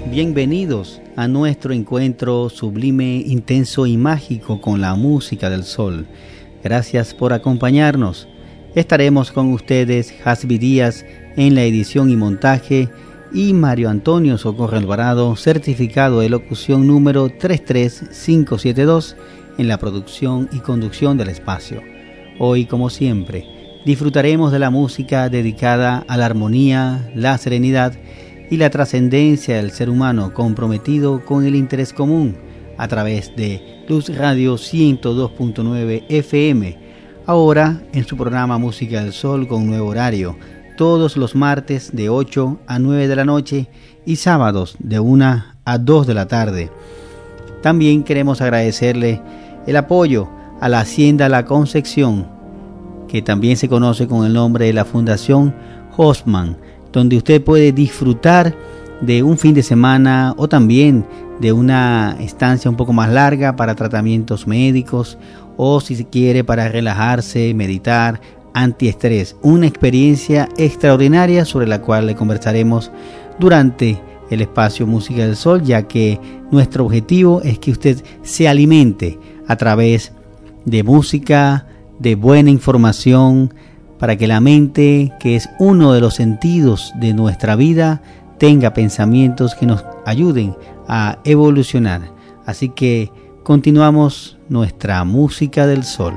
Bienvenidos a nuestro encuentro sublime, intenso y mágico con la música del sol. Gracias por acompañarnos. Estaremos con ustedes Hasbi Díaz en la edición y montaje y Mario Antonio Socorro Alvarado, certificado de locución número 33572 en la producción y conducción del espacio. Hoy, como siempre, disfrutaremos de la música dedicada a la armonía, la serenidad y la trascendencia del ser humano comprometido con el interés común a través de Luz Radio 102.9 FM, ahora en su programa Música del Sol con nuevo horario, todos los martes de 8 a 9 de la noche y sábados de 1 a 2 de la tarde. También queremos agradecerle el apoyo a la Hacienda La Concepción, que también se conoce con el nombre de la Fundación Hosman, donde usted puede disfrutar de un fin de semana o también de una estancia un poco más larga para tratamientos médicos o si se quiere para relajarse, meditar, antiestrés. Una experiencia extraordinaria sobre la cual le conversaremos durante el espacio Música del Sol, ya que nuestro objetivo es que usted se alimente a través de música, de buena información, para que la mente, que es uno de los sentidos de nuestra vida, tenga pensamientos que nos ayuden a evolucionar. Así que continuamos nuestra música del sol.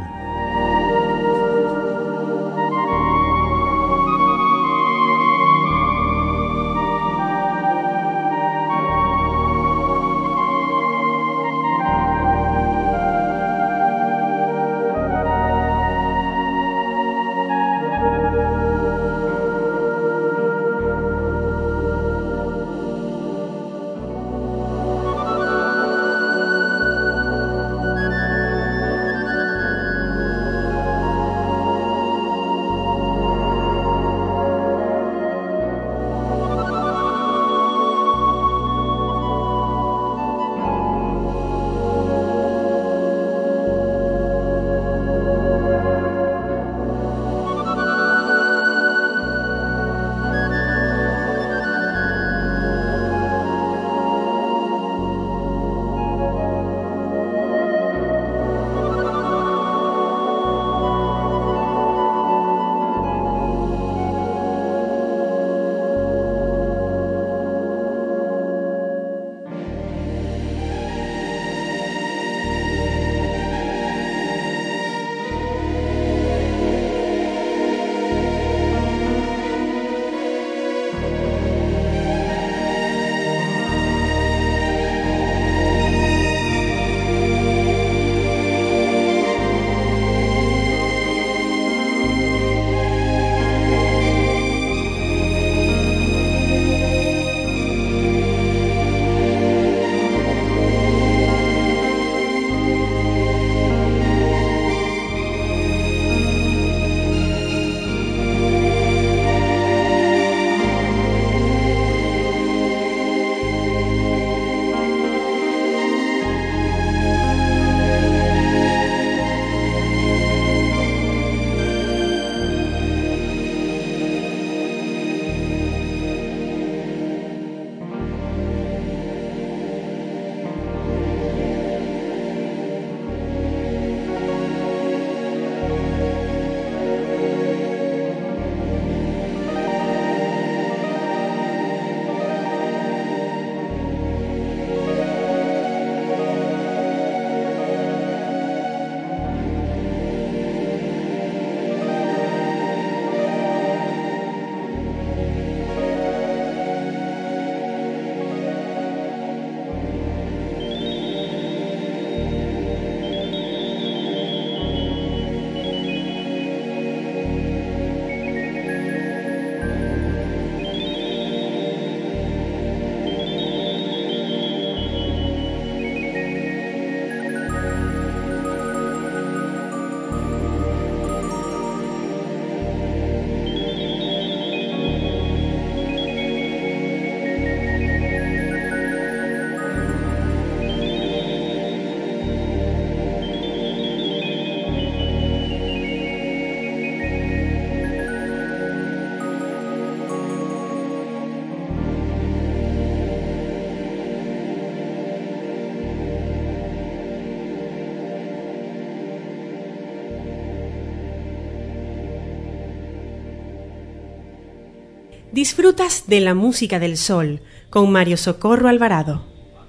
Disfrutas de la música del sol con Mario Socorro Alvarado.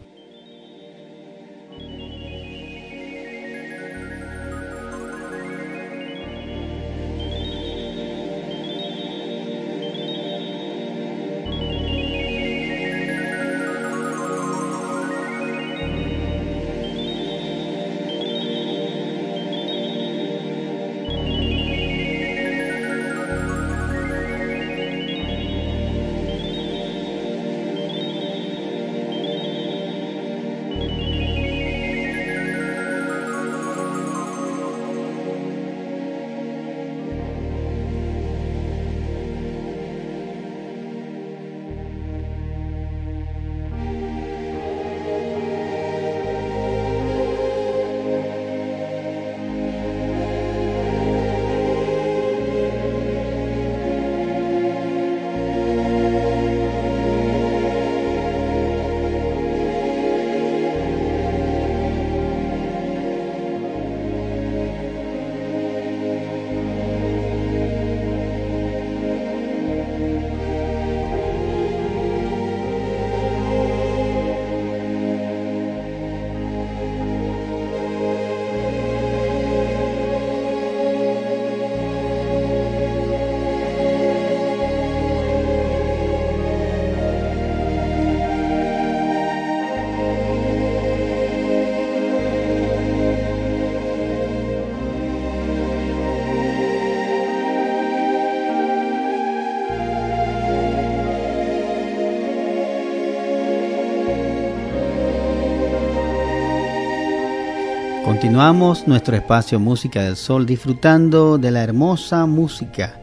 Continuamos nuestro espacio Música del Sol disfrutando de la hermosa música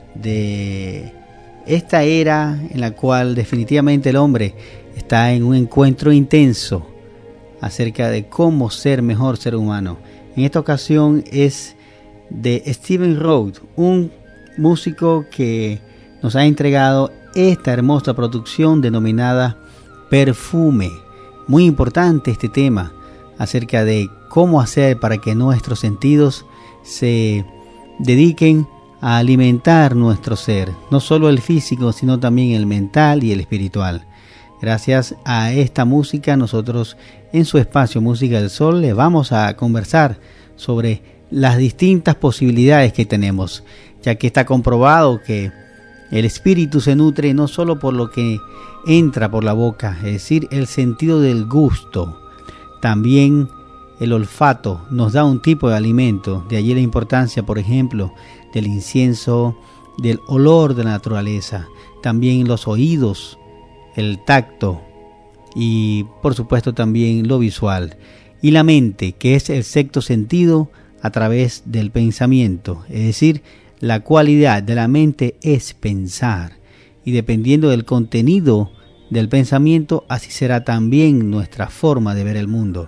de esta era en la cual definitivamente el hombre está en un encuentro intenso acerca de cómo ser mejor ser humano. En esta ocasión es de Stephen Roth, un músico que nos ha entregado esta hermosa producción denominada Perfume. Muy importante este tema acerca de cómo hacer para que nuestros sentidos se dediquen a alimentar nuestro ser, no solo el físico, sino también el mental y el espiritual. Gracias a esta música, nosotros en su espacio Música del Sol le vamos a conversar sobre las distintas posibilidades que tenemos, ya que está comprobado que el espíritu se nutre no solo por lo que entra por la boca, es decir, el sentido del gusto. También el olfato nos da un tipo de alimento, de allí la importancia, por ejemplo, del incienso, del olor de la naturaleza. También los oídos, el tacto y por supuesto también lo visual. Y la mente, que es el sexto sentido a través del pensamiento, es decir, la cualidad de la mente es pensar. Y dependiendo del contenido del pensamiento, así será también nuestra forma de ver el mundo.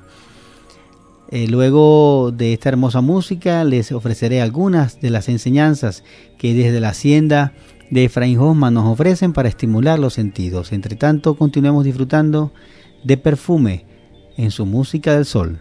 Luego de esta hermosa música les ofreceré algunas de las enseñanzas que desde la hacienda de Efraín Hoffman nos ofrecen para estimular los sentidos. Entre tanto, continuemos disfrutando de Perfume en su Música del Sol.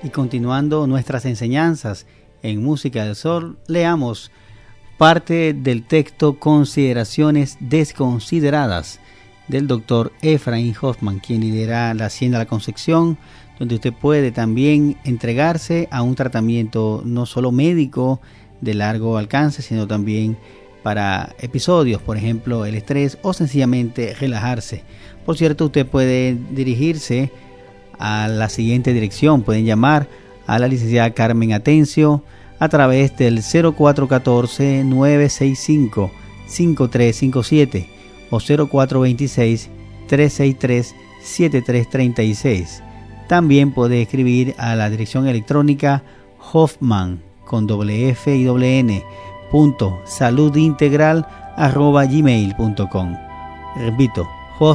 Y continuando nuestras enseñanzas en Música del Sol, leamos parte del texto Consideraciones desconsideradas del doctor Ephraim Hoffman, quien lidera la Hacienda La Concepción, donde usted puede también entregarse a un tratamiento no solo médico de largo alcance, sino también para episodios, por ejemplo, el estrés o sencillamente relajarse. Por cierto, usted puede dirigirse a la siguiente dirección. Pueden llamar a la licenciada Carmen Atencio a través del 0414-965-5357 o 0426-363-7336. También puede escribir a la dirección electrónica Hoffman con doble F y doble N .saludintegral@gmail.com. Repito,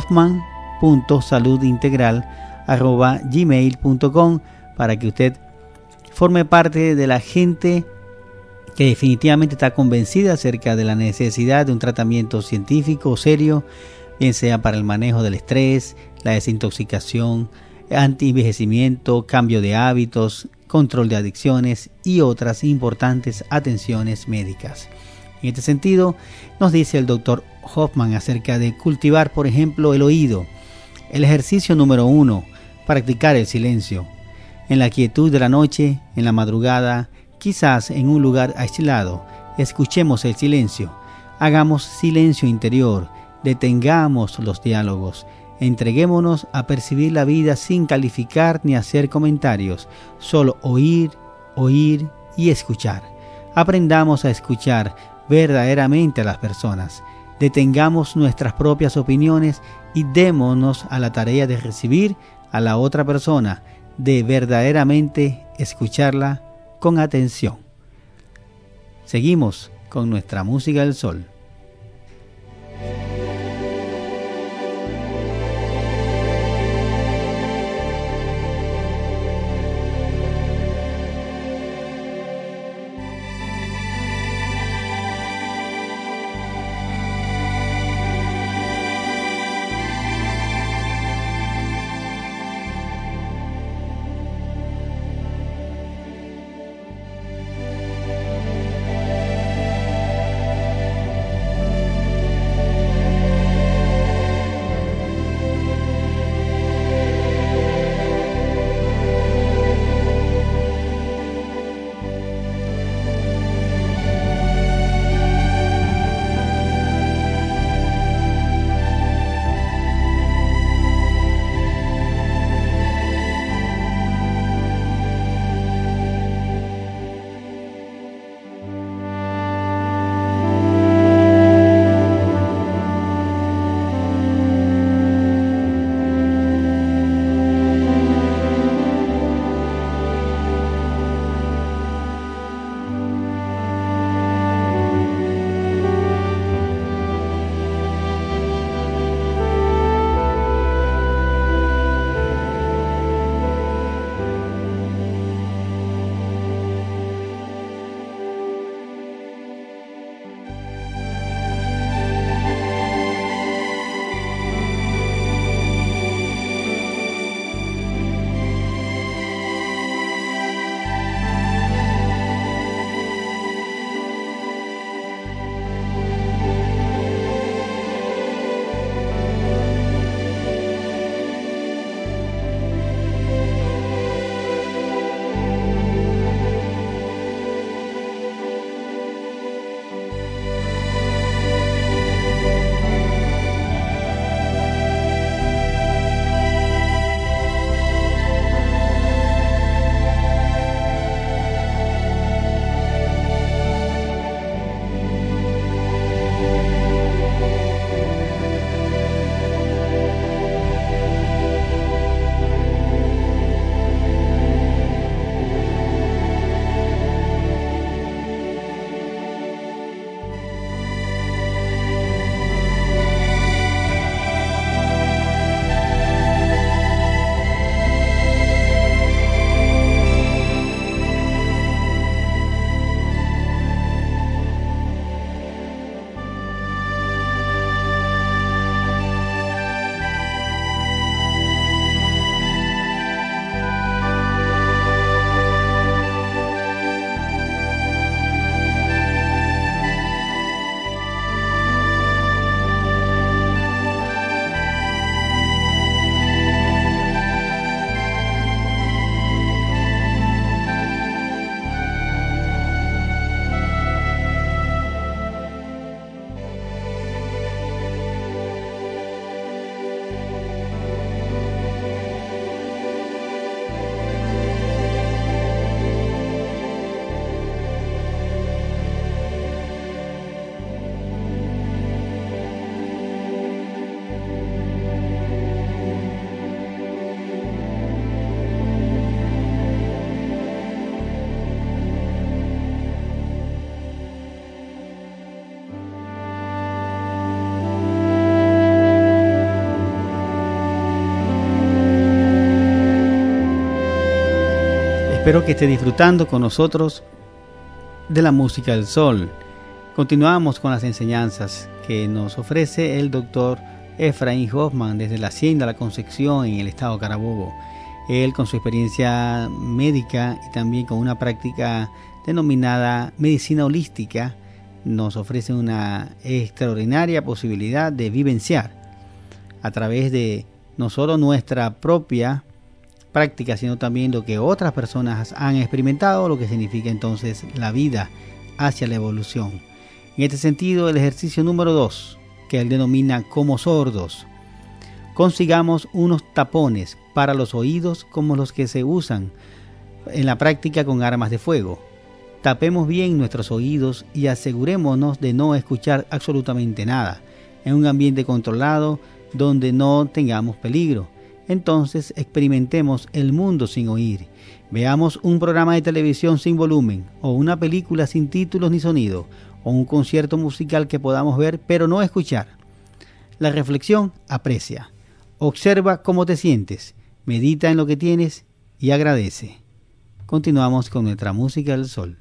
hoffman.saludintegral@gmail.com, para que usted forme parte de la gente que definitivamente está convencida acerca de la necesidad de un tratamiento científico serio, bien sea para el manejo del estrés, la desintoxicación, anti-envejecimiento, cambio de hábitos, control de adicciones y otras importantes atenciones médicas. En este sentido, nos dice el doctor Hoffman acerca de cultivar, por ejemplo, el oído. El ejercicio número 1, practicar el silencio. En la quietud de la noche, en la madrugada, quizás en un lugar aislado, escuchemos el silencio. Hagamos silencio interior, detengamos los diálogos. Entreguémonos a percibir la vida sin calificar ni hacer comentarios, solo oír, oír y escuchar. Aprendamos a escuchar verdaderamente a las personas. Detengamos nuestras propias opiniones y démonos a la tarea de recibir a la otra persona, de verdaderamente escucharla con atención. Seguimos con nuestra música del sol. Espero que esté disfrutando con nosotros de la música del sol. Continuamos con las enseñanzas que nos ofrece el doctor Efraín Hoffman desde la Hacienda La Concepción en el estado Carabobo. Él, con su experiencia médica y también con una práctica denominada medicina holística, nos ofrece una extraordinaria posibilidad de vivenciar a través de no solo nuestra propia práctica, sino también lo que otras personas han experimentado, lo que significa entonces la vida hacia la evolución. En este sentido, el ejercicio número 2, que él denomina como sordos. Consigamos unos tapones para los oídos como los que se usan en la práctica con armas de fuego. Tapemos bien nuestros oídos y asegurémonos de no escuchar absolutamente nada, en un ambiente controlado donde no tengamos peligro. Entonces experimentemos el mundo sin oír. Veamos un programa de televisión sin volumen, o una película sin títulos ni sonido, o un concierto musical que podamos ver pero no escuchar. La reflexión: aprecia, observa cómo te sientes, medita en lo que tienes y agradece. Continuamos con nuestra música del sol.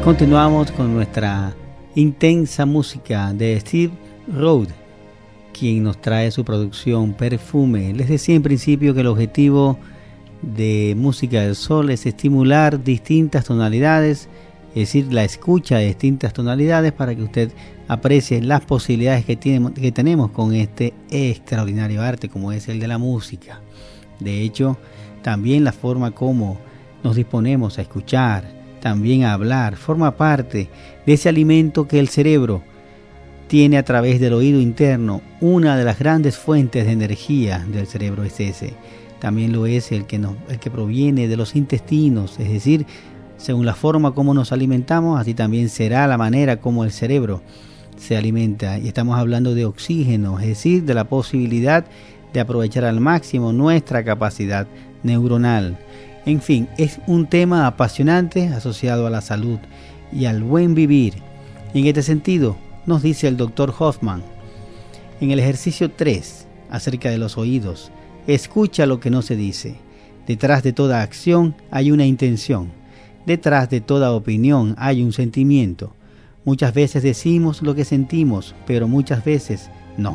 Continuamos con nuestra intensa música de Steve Road, quien nos trae su producción Perfume. Les decía en principio que el objetivo de Música del Sol es estimular distintas tonalidades, es decir, la escucha de distintas tonalidades para que usted aprecie las posibilidades que tenemos con este extraordinario arte como es el de la música. De hecho, también la forma como nos disponemos a escuchar, también a hablar, forma parte de ese alimento que el cerebro tiene a través del oído interno. Una de las grandes fuentes de energía del cerebro es ese. También lo es el que proviene de los intestinos, es decir, según la forma como nos alimentamos, así también será la manera como el cerebro se alimenta. Y estamos hablando de oxígeno, es decir, de la posibilidad de aprovechar al máximo nuestra capacidad neuronal. En fin, es un tema apasionante asociado a la salud y al buen vivir. Y en este sentido, nos dice el Dr. Hoffman, en el ejercicio 3, acerca de los oídos, escucha lo que no se dice. Detrás de toda acción hay una intención. Detrás de toda opinión hay un sentimiento. Muchas veces decimos lo que sentimos, pero muchas veces no.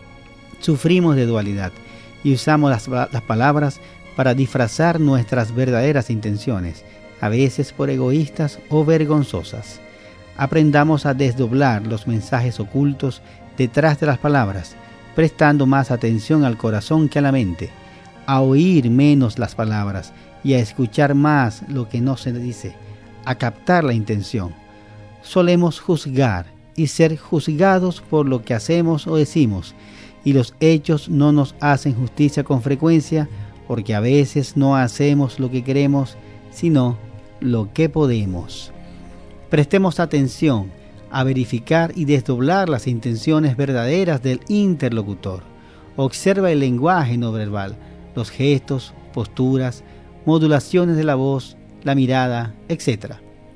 Sufrimos de dualidad y usamos las palabras para disfrazar nuestras verdaderas intenciones, a veces por egoístas o vergonzosas. Aprendamos a desdoblar los mensajes ocultos detrás de las palabras, prestando más atención al corazón que a la mente, a oír menos las palabras y a escuchar más lo que no se dice, a captar la intención. Solemos juzgar y ser juzgados por lo que hacemos o decimos, y los hechos no nos hacen justicia con frecuencia, porque a veces no hacemos lo que queremos, sino lo que podemos. Prestemos atención a verificar y desdoblar las intenciones verdaderas del interlocutor. Observa el lenguaje no verbal, los gestos, posturas, modulaciones de la voz, la mirada, etc.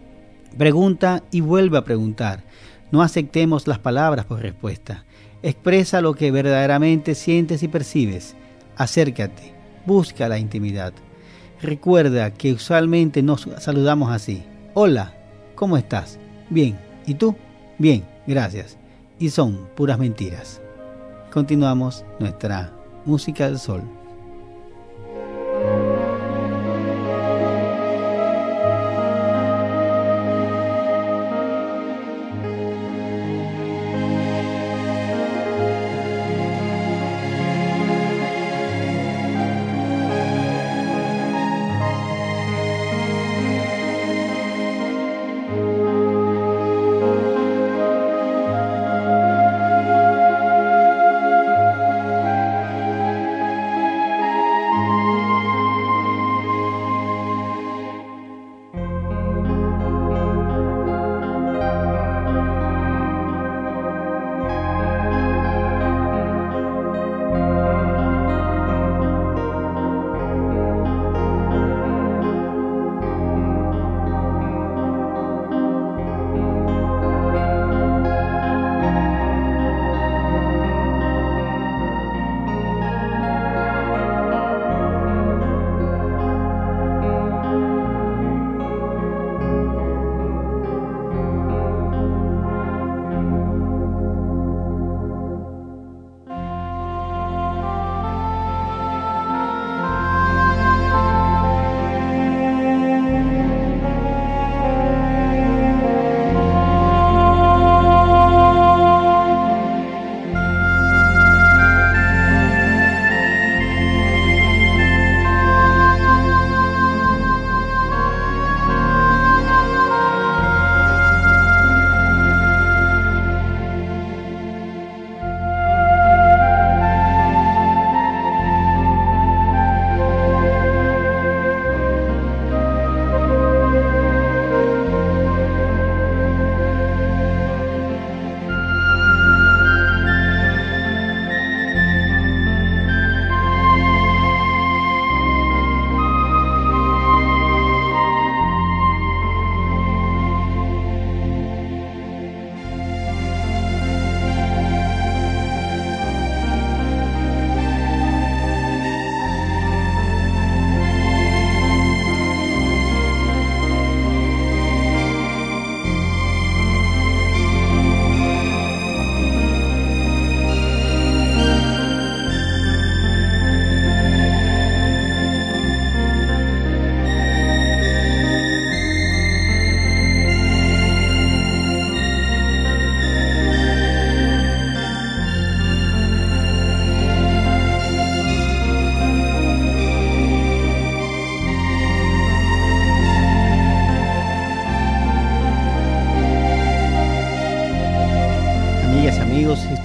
Pregunta y vuelve a preguntar. No aceptemos las palabras por respuesta. Expresa lo que verdaderamente sientes y percibes. Acércate. Busca la intimidad. Recuerda que usualmente nos saludamos así. Hola, ¿cómo estás? Bien. ¿Y tú? Bien, gracias. Y son puras mentiras. Continuamos nuestra música del sol.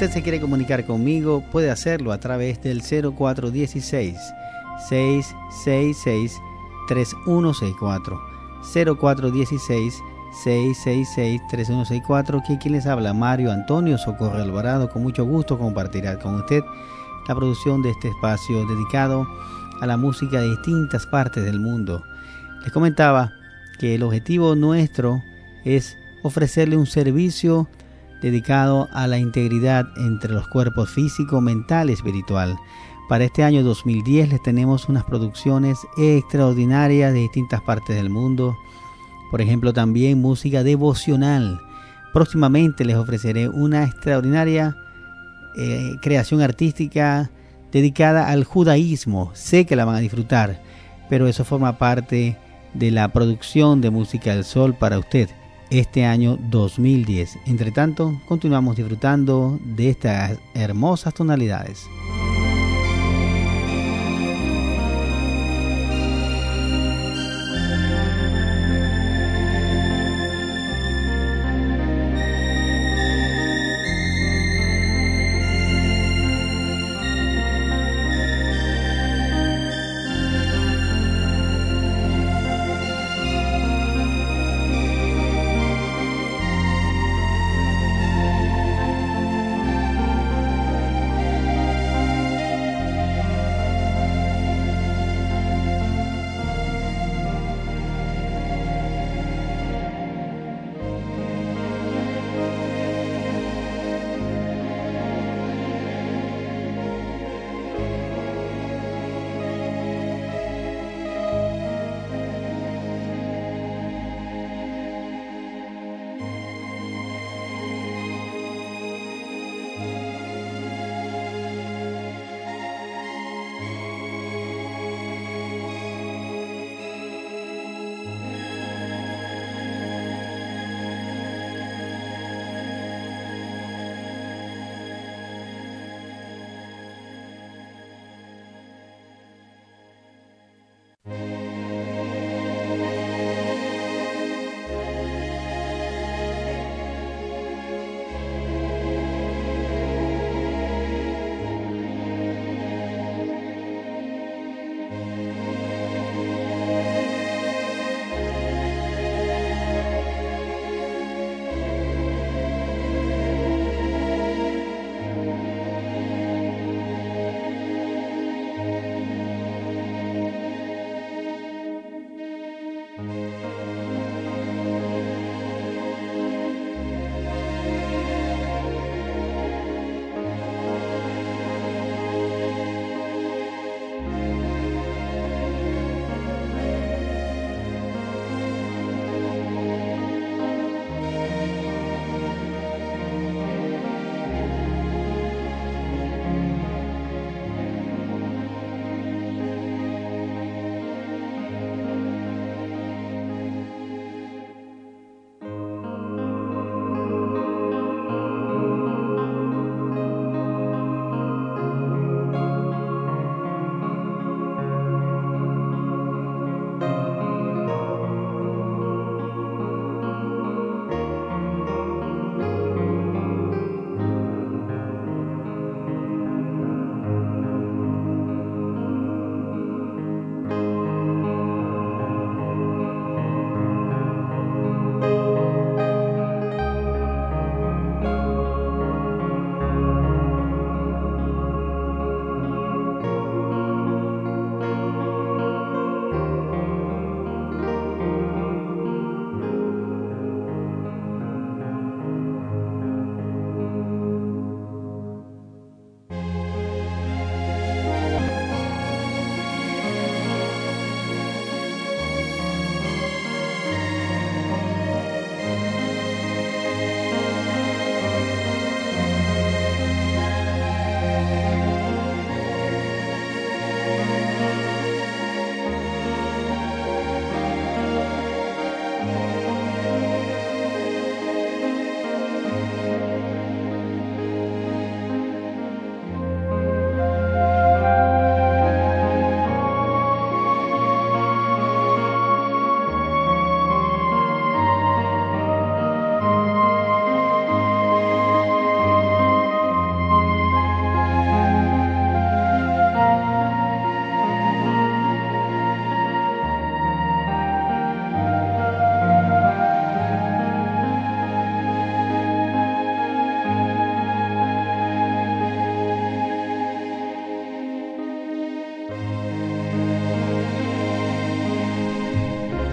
usted se quiere comunicar conmigo, puede hacerlo a través del 0416-666-3164. 0416-666-3164, que quien les habla, Mario Antonio Socorro Alvarado. Con mucho gusto compartirá con usted la producción de este espacio dedicado a la música de distintas partes del mundo. Les comentaba que el objetivo nuestro es ofrecerle un servicio dedicado a la integridad entre los cuerpos físico, mental y espiritual. Para este año 2010 les tenemos unas producciones extraordinarias de distintas partes del mundo. Por ejemplo, también música devocional. Próximamente les ofreceré una extraordinaria creación artística dedicada al judaísmo. Sé que la van a disfrutar, pero eso forma parte de la producción de Música del Sol para usted este año 2010. Entre tanto, continuamos disfrutando de estas hermosas tonalidades.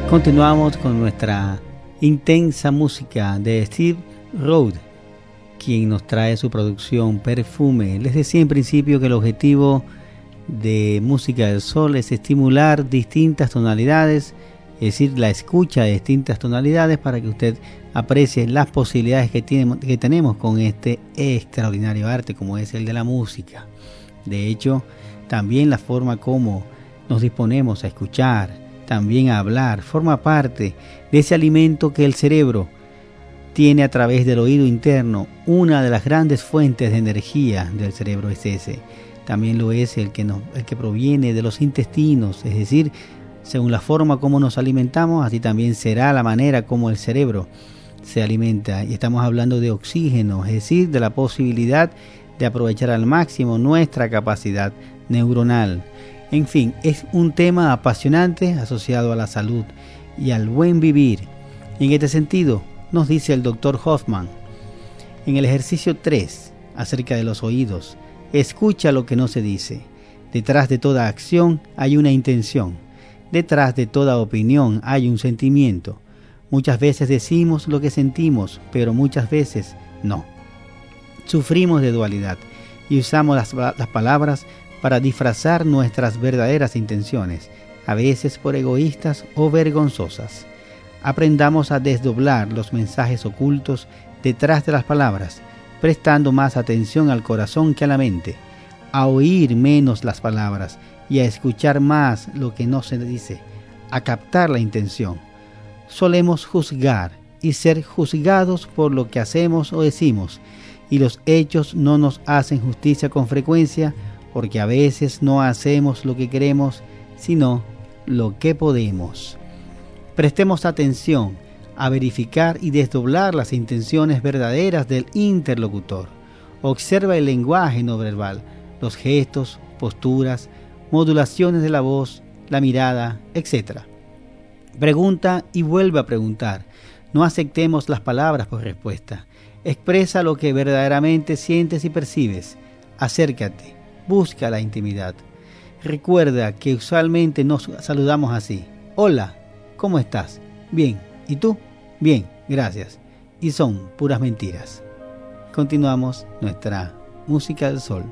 Continuamos con nuestra intensa música de Steve Road, quien nos trae su producción Perfume. Les decía en principio que el objetivo de Música del Sol es estimular distintas tonalidades, es decir, la escucha de distintas tonalidades para que usted aprecie las posibilidades que tenemos con este extraordinario arte como es el de la música. De hecho, también la forma como nos disponemos a escuchar, también a hablar, forma parte de ese alimento que el cerebro tiene a través del oído interno. Una de las grandes fuentes de energía del cerebro es ese. También lo es el que proviene de los intestinos, es decir, según la forma como nos alimentamos, así también será la manera como el cerebro se alimenta. Y estamos hablando de oxígeno, es decir, de la posibilidad de aprovechar al máximo nuestra capacidad neuronal. En fin, es un tema apasionante asociado a la salud y al buen vivir. Y en este sentido, nos dice el Dr. Hoffman, en el ejercicio 3, acerca de los oídos, escucha lo que no se dice. Detrás de toda acción hay una intención. Detrás de toda opinión hay un sentimiento. Muchas veces decimos lo que sentimos, pero muchas veces no. Sufrimos de dualidad y usamos las palabras para disfrazar nuestras verdaderas intenciones, a veces por egoístas o vergonzosas. Aprendamos a desdoblar los mensajes ocultos detrás de las palabras, prestando más atención al corazón que a la mente, a oír menos las palabras y a escuchar más lo que no se dice, a captar la intención. Solemos juzgar y ser juzgados por lo que hacemos o decimos, y los hechos no nos hacen justicia con frecuencia, porque a veces no hacemos lo que queremos, sino lo que podemos. Prestemos atención a verificar y desdoblar las intenciones verdaderas del interlocutor. Observa el lenguaje no verbal, los gestos, posturas, modulaciones de la voz, la mirada, etc. Pregunta y vuelve a preguntar. No aceptemos las palabras por respuesta. Expresa lo que verdaderamente sientes y percibes. Acércate. Busca la intimidad. Recuerda que usualmente nos saludamos así. Hola, ¿cómo estás? Bien. ¿Y tú? Bien, gracias. Y son puras mentiras. Continuamos nuestra música del sol.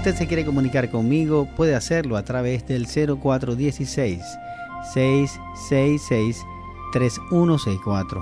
usted se quiere comunicar conmigo, puede hacerlo a través del 0416-666-3164.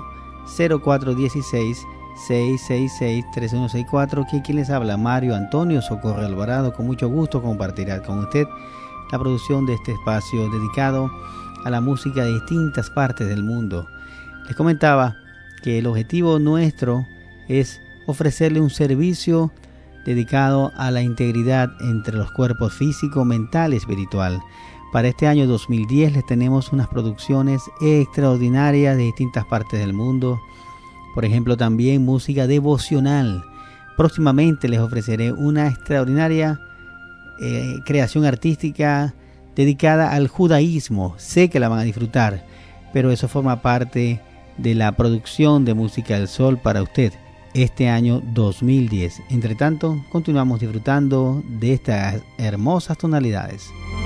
0416-666-3164, que quien les habla, Mario Antonio Socorro Alvarado. Con mucho gusto compartirá con usted la producción de este espacio dedicado a la música de distintas partes del mundo. Les comentaba que el objetivo nuestro es ofrecerle un servicio dedicado a la integridad entre los cuerpos físico, mental y espiritual. Para este año 2010 les tenemos unas producciones extraordinarias de distintas partes del mundo. Por ejemplo, también música devocional. Próximamente les ofreceré una extraordinaria creación artística dedicada al judaísmo. Sé que la van a disfrutar, pero eso forma parte de la producción de Música del Sol para usted este año 2010. Entre tanto, continuamos disfrutando de estas hermosas tonalidades.